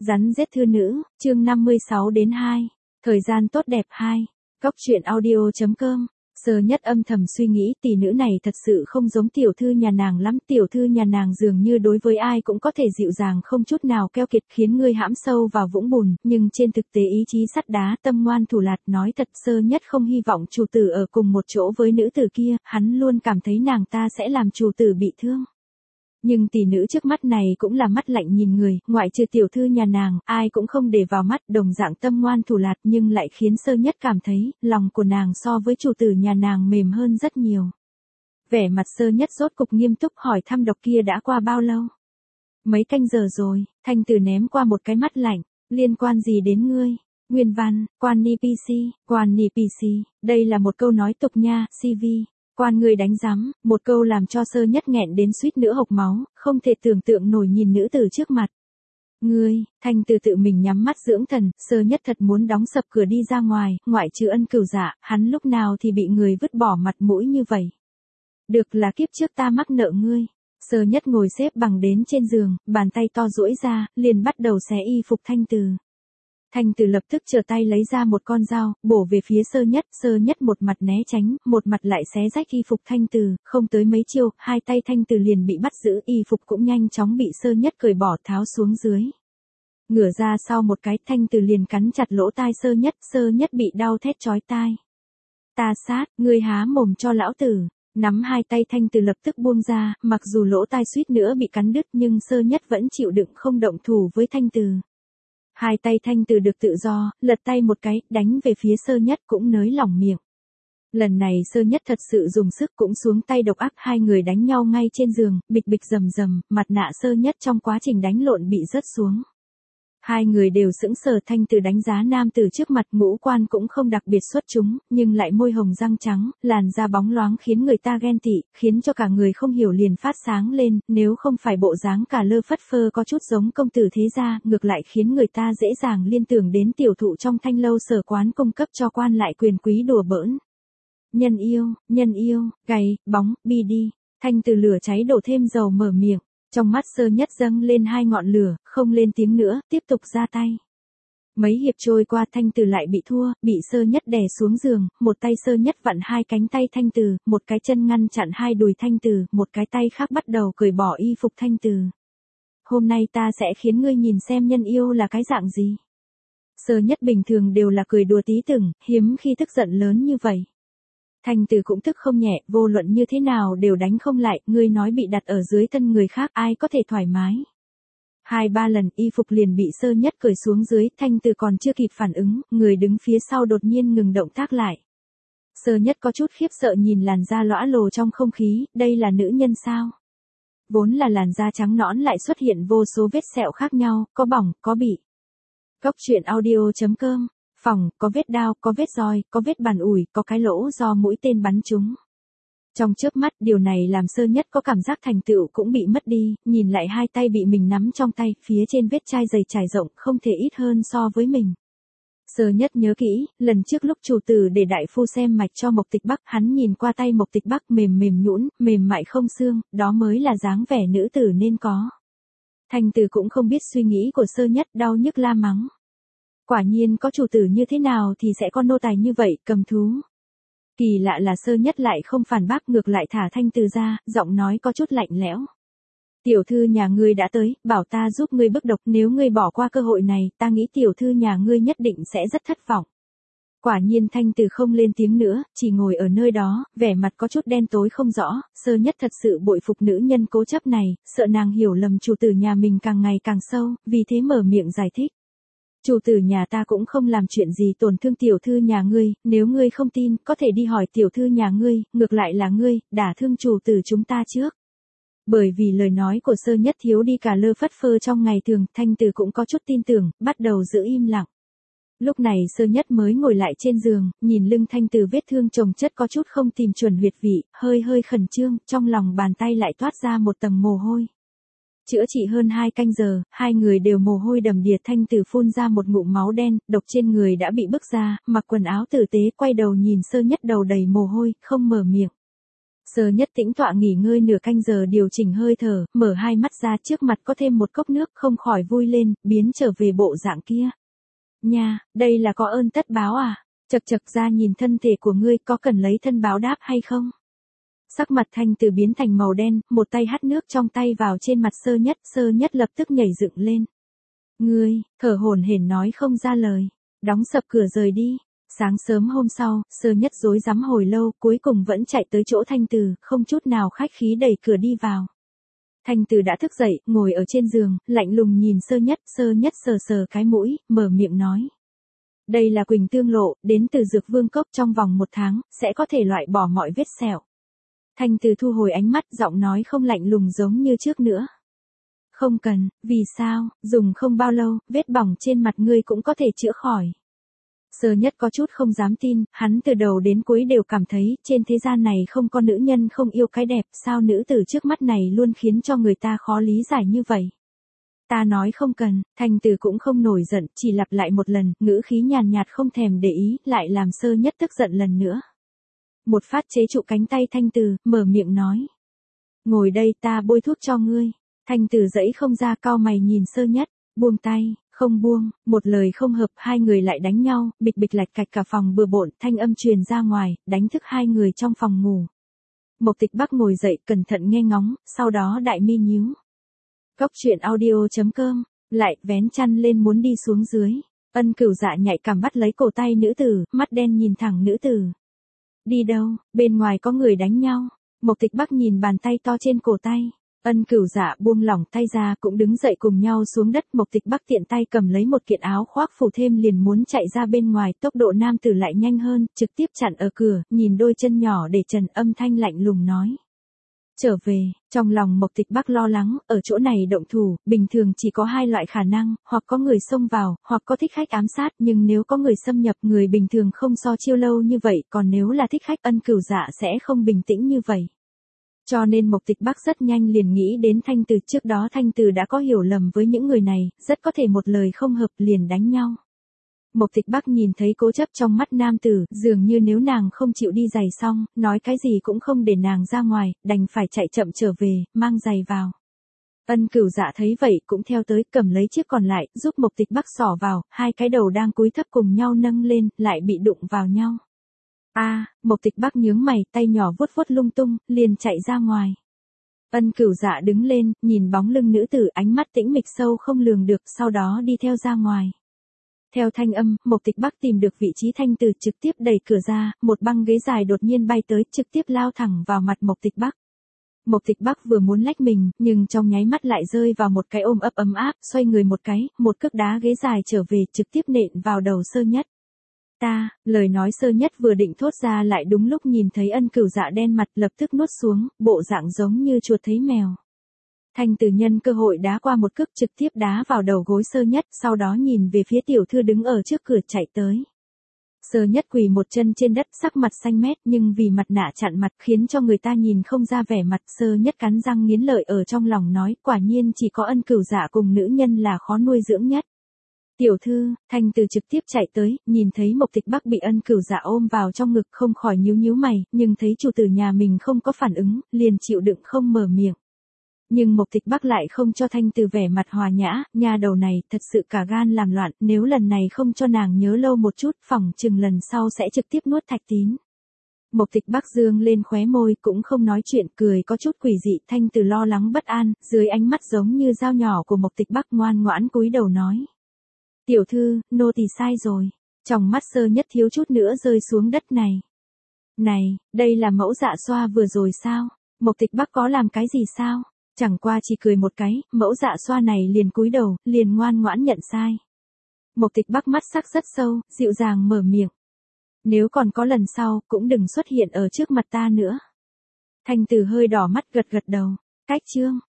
Rắn rết thư nữ, chương 56-2. Thời gian tốt đẹp 2. Góc truyện audio.com. Sơ Nhất âm thầm suy nghĩ tỷ nữ này thật sự không giống tiểu thư nhà nàng lắm. Tiểu thư nhà nàng dường như đối với ai cũng có thể dịu dàng không chút nào keo kiệt, khiến ngươi hãm sâu vào vũng bùn. Nhưng trên thực tế ý chí sắt đá, tâm ngoan thủ lạt. Nói thật, Sơ Nhất không hy vọng chủ tử ở cùng một chỗ với nữ tử kia. Hắn luôn cảm thấy nàng ta sẽ làm chủ tử bị thương. Nhưng tỷ nữ trước mắt này cũng là mắt lạnh nhìn người, ngoại trừ tiểu thư nhà nàng, ai cũng không để vào mắt, đồng dạng tâm ngoan thủ lạt nhưng lại khiến Sơ Nhất cảm thấy, lòng của nàng so với chủ tử nhà nàng mềm hơn rất nhiều. Vẻ mặt Sơ Nhất rốt cục nghiêm túc hỏi thăm độc kia đã qua bao lâu? Mấy canh giờ rồi, Thanh Từ ném qua một cái mắt lạnh, liên quan gì đến ngươi? Nguyên văn, quan ni PC, đây là một câu nói tục nha, CV. Quan người đánh rắm, một câu làm cho Sơ Nhất nghẹn đến suýt nữa hộc máu, không thể tưởng tượng nổi nhìn nữ tử trước mặt. Ngươi, Thanh Từ tự mình nhắm mắt dưỡng thần, Sơ Nhất thật muốn đóng sập cửa đi ra ngoài, ngoại trừ Ân Cửu Dạ, hắn lúc nào thì bị người vứt bỏ mặt mũi như vậy. Được là kiếp trước ta mắc nợ ngươi. Sơ Nhất ngồi xếp bằng đến trên giường, bàn tay to duỗi ra, liền bắt đầu xé y phục Thanh Từ. Thanh Từ lập tức trở tay lấy ra một con dao, bổ về phía Sơ Nhất một mặt né tránh, một mặt lại xé rách y phục Thanh Từ, không tới mấy chiêu, hai tay Thanh Từ liền bị bắt giữ, y phục cũng nhanh chóng bị Sơ Nhất cởi bỏ tháo xuống dưới. Ngửa ra sau một cái, Thanh Từ liền cắn chặt lỗ tai Sơ Nhất bị đau thét chói tai. Ta sát, ngươi há mồm cho lão tử. Nắm hai tay Thanh Từ lập tức buông ra, mặc dù lỗ tai suýt nữa bị cắn đứt nhưng Sơ Nhất vẫn chịu đựng không động thủ với Thanh Từ. Hai tay Thanh Từ được tự do, lật tay một cái, đánh về phía Sơ Nhất cũng nới lỏng miệng. Lần này Sơ Nhất thật sự dùng sức cũng xuống tay độc ác, hai người đánh nhau ngay trên giường, bịch bịch rầm rầm, mặt nạ Sơ Nhất trong quá trình đánh lộn bị rớt xuống. Hai người đều sững sờ, Thanh Từ đánh giá nam tử trước mặt, ngũ quan cũng không đặc biệt xuất chúng, nhưng lại môi hồng răng trắng, làn da bóng loáng khiến người ta ghen tị, khiến cho cả người không hiểu liền phát sáng lên, nếu không phải bộ dáng cả lơ phất phơ có chút giống công tử thế gia, ngược lại khiến người ta dễ dàng liên tưởng đến tiểu thụ trong thanh lâu sở quán cung cấp cho quan lại quyền quý đùa bỡn. Nhân yêu, gầy, bóng, bi đi. Thanh Từ lửa cháy đổ thêm dầu mở miệng. Trong mắt Sơ Nhất dâng lên hai ngọn lửa, không lên tiếng nữa, tiếp tục ra tay. Mấy hiệp trôi qua, Thanh Từ lại bị thua, bị Sơ Nhất đè xuống giường, một tay Sơ Nhất vặn hai cánh tay Thanh Từ, một cái chân ngăn chặn hai đùi Thanh Từ, một cái tay khác bắt đầu cởi bỏ y phục Thanh Từ. Hôm nay ta sẽ khiến ngươi nhìn xem nhân yêu là cái dạng gì. Sơ Nhất bình thường đều là cười đùa tí từng, hiếm khi tức giận lớn như vậy. Thanh Từ cũng tức không nhẹ, vô luận như thế nào đều đánh không lại, ngươi nói bị đặt ở dưới thân người khác ai có thể thoải mái. 2-3 lần y phục liền bị Sơ Nhất cởi xuống dưới, Thanh Từ còn chưa kịp phản ứng, người đứng phía sau đột nhiên ngừng động tác lại. Sơ Nhất có chút khiếp sợ nhìn làn da lõa lồ trong không khí, đây là nữ nhân sao? Vốn là làn da trắng nõn lại xuất hiện vô số vết sẹo khác nhau, có bỏng, có bị. Góc truyện audio.com. Phòng, có vết đao, có vết roi, có vết bàn ủi, có cái lỗ do mũi tên bắn trúng. Trong chớp mắt, điều này làm Sơ Nhất có cảm giác thành tựu cũng bị mất đi, nhìn lại hai tay bị mình nắm trong tay, phía trên vết chai dày trải rộng, không thể ít hơn so với mình. Sơ Nhất nhớ kỹ, lần trước lúc chủ tử để đại phu xem mạch cho Mộc Tịch Bắc, hắn nhìn qua tay Mộc Tịch Bắc mềm nhũn, mềm mại không xương, đó mới là dáng vẻ nữ tử nên có. Thanh Từ cũng không biết suy nghĩ của Sơ Nhất, đau nhức la mắng. Quả nhiên có chủ tử như thế nào thì sẽ có nô tài như vậy, cầm thú. Kỳ lạ là Sơ Nhất lại không phản bác, ngược lại thả Thanh Từ ra, giọng nói có chút lạnh lẽo. Tiểu thư nhà ngươi đã tới, bảo ta giúp ngươi bức độc, nếu ngươi bỏ qua cơ hội này, ta nghĩ tiểu thư nhà ngươi nhất định sẽ rất thất vọng. Quả nhiên Thanh Từ không lên tiếng nữa, chỉ ngồi ở nơi đó, vẻ mặt có chút đen tối không rõ, Sơ Nhất thật sự bội phục nữ nhân cố chấp này, sợ nàng hiểu lầm chủ tử nhà mình càng ngày càng sâu, vì thế mở miệng giải thích. Chủ tử nhà ta cũng không làm chuyện gì tổn thương tiểu thư nhà ngươi, nếu ngươi không tin, có thể đi hỏi tiểu thư nhà ngươi, ngược lại là ngươi, đả thương chủ tử chúng ta trước. Bởi vì lời nói của Sơ Nhất thiếu đi cả lơ phất phơ trong ngày thường, Thanh Từ cũng có chút tin tưởng, bắt đầu giữ im lặng. Lúc này Sơ Nhất mới ngồi lại trên giường, nhìn lưng Thanh Từ vết thương chồng chất có chút không tìm chuẩn huyệt vị, hơi khẩn trương, trong lòng bàn tay lại toát ra một tầng mồ hôi. Chữa trị hơn 2 canh giờ, hai người đều mồ hôi đầm đìa, Thanh Từ phun ra một ngụm máu đen, độc trên người đã bị bức ra, mặc quần áo tử tế, quay đầu nhìn Sơ Nhất đầu đầy mồ hôi, không mở miệng. Sơ nhất tĩnh tọa nghỉ ngơi nửa canh giờ điều chỉnh hơi thở, mở hai mắt ra trước mặt có thêm một cốc nước không khỏi vui lên, biến trở về bộ dạng kia. Nha, đây là có ơn tất báo à? Chật chật ra nhìn thân thể của ngươi có cần lấy thân báo đáp hay không? Sắc mặt Thanh Từ biến thành màu đen, một tay hắt nước trong tay vào trên mặt sơ nhất lập tức nhảy dựng lên. Ngươi, thở hổn hển nói không ra lời, đóng sập cửa rời đi. Sáng sớm hôm sau, sơ nhất rối rắm hồi lâu, cuối cùng vẫn chạy tới chỗ Thanh Từ, không chút nào khách khí đẩy cửa đi vào. Thanh Từ đã thức dậy, ngồi ở trên giường, lạnh lùng nhìn sơ nhất sờ sờ cái mũi, mở miệng nói. Đây là Quỳnh Tương Lộ, đến từ Dược Vương Cốc, trong vòng 1 tháng, sẽ có thể loại bỏ mọi vết sẹo. Thanh Từ thu hồi ánh mắt, giọng nói không lạnh lùng giống như trước nữa. Không cần, vì sao, dùng không bao lâu, vết bỏng trên mặt ngươi cũng có thể chữa khỏi. Sơ nhất có chút không dám tin, hắn từ đầu đến cuối đều cảm thấy, trên thế gian này không có nữ nhân không yêu cái đẹp, sao nữ tử trước mắt này luôn khiến cho người ta khó lý giải như vậy. Ta nói không cần, Thanh Từ cũng không nổi giận, chỉ lặp lại một lần, ngữ khí nhàn nhạt không thèm để ý, lại làm sơ nhất tức giận lần nữa. Một phát chế trụ cánh tay Thanh Từ, mở miệng nói. Ngồi đây ta bôi thuốc cho ngươi. Thanh Từ dãy không ra, cau mày nhìn sơ nhất, buông tay, không buông, một lời không hợp, hai người lại đánh nhau, bịch bịch lạch cạch cả phòng bừa bộn, thanh âm truyền ra ngoài, đánh thức hai người trong phòng ngủ. Mộc Tịch Bắc ngồi dậy, cẩn thận nghe ngóng, sau đó đại mi nhíu. Cốc truyện audio.com, lại vén chăn lên muốn đi xuống dưới. Ân Cửu Dạ nhạy cảm bắt lấy cổ tay nữ tử, mắt đen nhìn thẳng nữ tử. Đi đâu, bên ngoài có người đánh nhau. Mộc Tịch Bắc nhìn bàn tay to trên cổ tay. Ân Cửu Dạ buông lỏng tay ra cũng đứng dậy cùng nhau xuống đất. Mộc Tịch Bắc tiện tay cầm lấy một kiện áo khoác phủ thêm liền muốn chạy ra bên ngoài. Tốc độ nam tử lại nhanh hơn, trực tiếp chặn ở cửa, nhìn đôi chân nhỏ để trần, âm thanh lạnh lùng nói. Trở về, trong lòng Mộc Tịch Bắc lo lắng, ở chỗ này động thủ, bình thường chỉ có 2 loại khả năng, hoặc có người xông vào, hoặc có thích khách ám sát, nhưng nếu có người xâm nhập, người bình thường không so chiêu lâu như vậy, còn nếu là thích khách, Ân Cửu Dạ sẽ không bình tĩnh như vậy. Cho nên Mộc Tịch Bắc rất nhanh liền nghĩ đến Thanh Từ, trước đó Thanh Từ đã có hiểu lầm với những người này, rất có thể một lời không hợp liền đánh nhau. Mộc Tịch Bắc nhìn thấy cố chấp trong mắt nam tử, dường như nếu nàng không chịu đi giày xong, nói cái gì cũng không để nàng ra ngoài, đành phải chạy chậm trở về, mang giày vào. Ân Cửu Dạ thấy vậy cũng theo tới, cầm lấy chiếc còn lại, giúp Mộc Tịch Bắc xỏ vào, hai cái đầu đang cúi thấp cùng nhau nâng lên, lại bị đụng vào nhau. Mộc Tịch Bắc nhướng mày, tay nhỏ vuốt vuốt lung tung, liền chạy ra ngoài. Ân Cửu Dạ đứng lên, nhìn bóng lưng nữ tử, ánh mắt tĩnh mịch sâu không lường được, sau đó đi theo ra ngoài. Theo thanh âm, Mộc Tịch Bắc tìm được vị trí Thanh Từ, trực tiếp đẩy cửa ra, một băng ghế dài đột nhiên bay tới, trực tiếp lao thẳng vào mặt Mộc Tịch Bắc. Mộc Tịch Bắc vừa muốn lách mình, nhưng trong nháy mắt lại rơi vào một cái ôm ấp ấm áp, xoay người một cái, một cước đá ghế dài trở về, trực tiếp nện vào đầu sơ nhất. Lời nói sơ nhất vừa định thốt ra lại đúng lúc nhìn thấy Ân Cửu Dạ đen mặt, lập tức nuốt xuống, bộ dạng giống như chuột thấy mèo. Thanh Từ nhân cơ hội đá qua một cước, trực tiếp đá vào đầu gối sơ nhất, sau đó nhìn về phía tiểu thư đứng ở trước cửa chạy tới. Sơ nhất quỳ một chân trên đất, sắc mặt xanh mét, nhưng vì mặt nạ chặn mặt khiến cho người ta nhìn không ra vẻ mặt. Sơ nhất cắn răng nghiến lợi ở trong lòng nói, quả nhiên chỉ có Ân Cửu Dạ cùng nữ nhân là khó nuôi dưỡng nhất. Tiểu thư, Thanh Từ trực tiếp chạy tới, nhìn thấy Mộc Tịch Bắc bị Ân Cửu Dạ ôm vào trong ngực không khỏi nhíu mày, nhưng thấy chủ tử nhà mình không có phản ứng, liền chịu đựng không mở miệng. Nhưng Mộc Tịch Bắc lại không cho Thanh Từ vẻ mặt hòa nhã, nha đầu này thật sự cả gan làm loạn, nếu lần này không cho nàng nhớ lâu một chút, phỏng chừng lần sau sẽ trực tiếp nuốt thạch tín. Mộc Tịch Bắc dương lên khóe môi, cũng không nói chuyện, cười có chút quỷ dị. Thanh Từ lo lắng bất an, dưới ánh mắt giống như dao nhỏ của Mộc Tịch Bắc ngoan ngoãn cúi đầu nói. Tiểu thư, nô tỳ sai rồi. Trong mắt sơ nhất thiếu chút nữa rơi xuống đất này. Này, đây là mẫu dạ xoa vừa rồi sao? Mộc Tịch Bắc có làm cái gì sao? Chẳng qua chỉ cười một cái, mẫu dạ xoa này liền cúi đầu, liền ngoan ngoãn nhận sai. Mộc Tịch Bắc mắt sắc rất sâu, dịu dàng mở miệng. Nếu còn có lần sau, cũng đừng xuất hiện ở trước mặt ta nữa. Thanh Từ hơi đỏ mắt gật gật đầu. Cách chương.